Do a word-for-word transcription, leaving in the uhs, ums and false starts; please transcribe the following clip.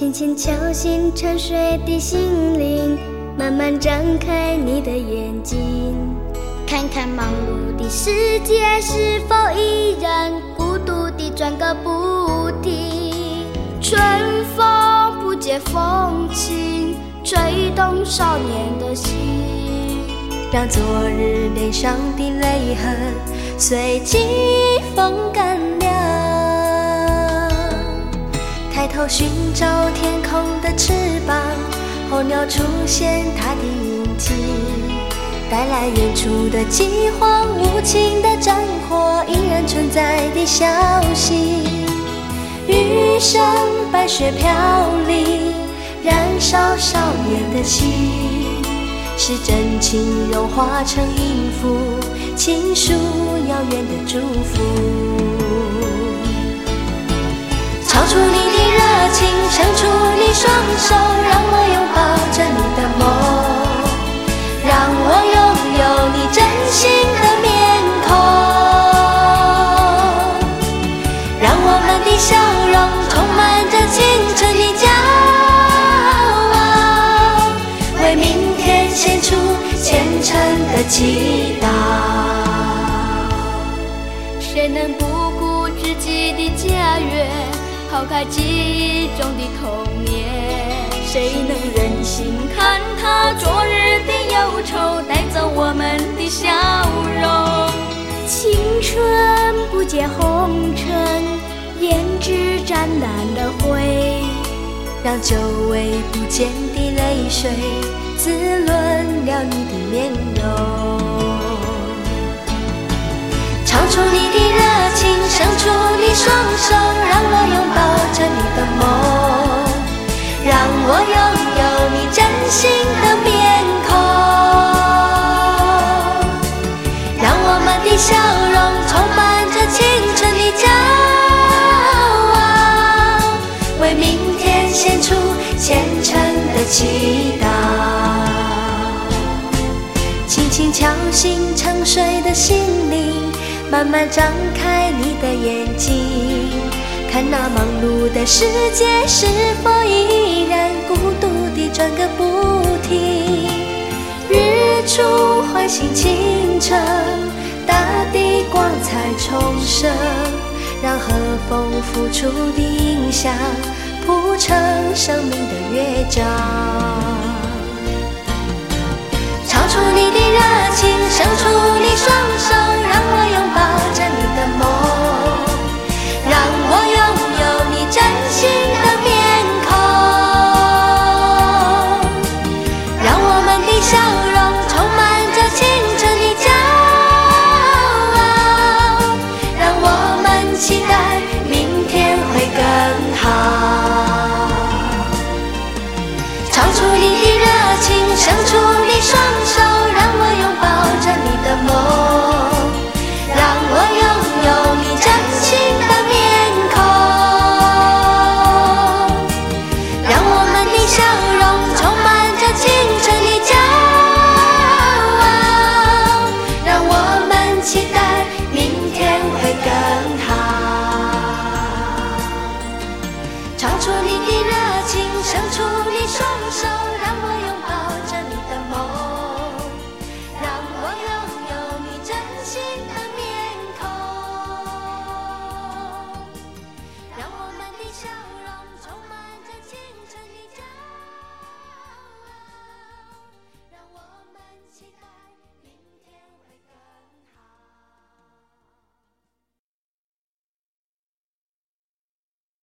轻轻敲醒沉睡的心灵，慢慢张开你的眼睛，看看忙碌的世界是否依然孤独地转个不停。春风不解风情，吹动少年的心， 让昨日脸上的泪痕随季风干了。抬头寻找天空的翅膀，候鸟出现它的影迹，带来远处的饥荒，无情的战火依然存在的消息。余生白雪飘零，燃烧少年的心，是真情融化成音符，倾诉遥远的祝福。超出你的热情，伸出你双手，让我拥抱着你的梦，让我拥有你真心的面孔，让我们的笑容充满着青春的骄傲，为明天献出虔诚的祈祷。 谁能不顾自己的家园，抛开记忆中的童年？谁能忍心看他昨日的忧愁带走我们的笑容？青春不解红尘，胭脂沾染了灰， 让久违不见的泪水滋润了你的面容。唱出你的热情，伸出你双手，让我拥抱着你的梦，让我拥有你真心的面孔，让我们的笑容充满着青春的骄傲，为明天献出虔诚的祈祷。轻轻敲醒沉睡的心灵，慢慢张开你的眼睛，看那忙碌的世界是否依然孤独地转个不停。日出唤醒清晨，大地光彩重生，让和风拂出的影响铺成生命的乐章。